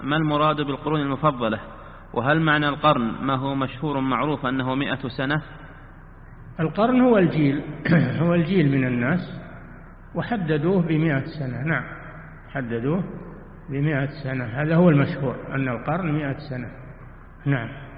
ما المراد بالقرون المفضلة؟ وهل معنى القرن ما هو مشهور معروف أنه 100 سنة؟ القرن هو الجيل هو الجيل من الناس، وحددوه ب100 سنة. نعم، حددوه ب100 سنة، هذا هو المشهور أن القرن 100 سنة. نعم.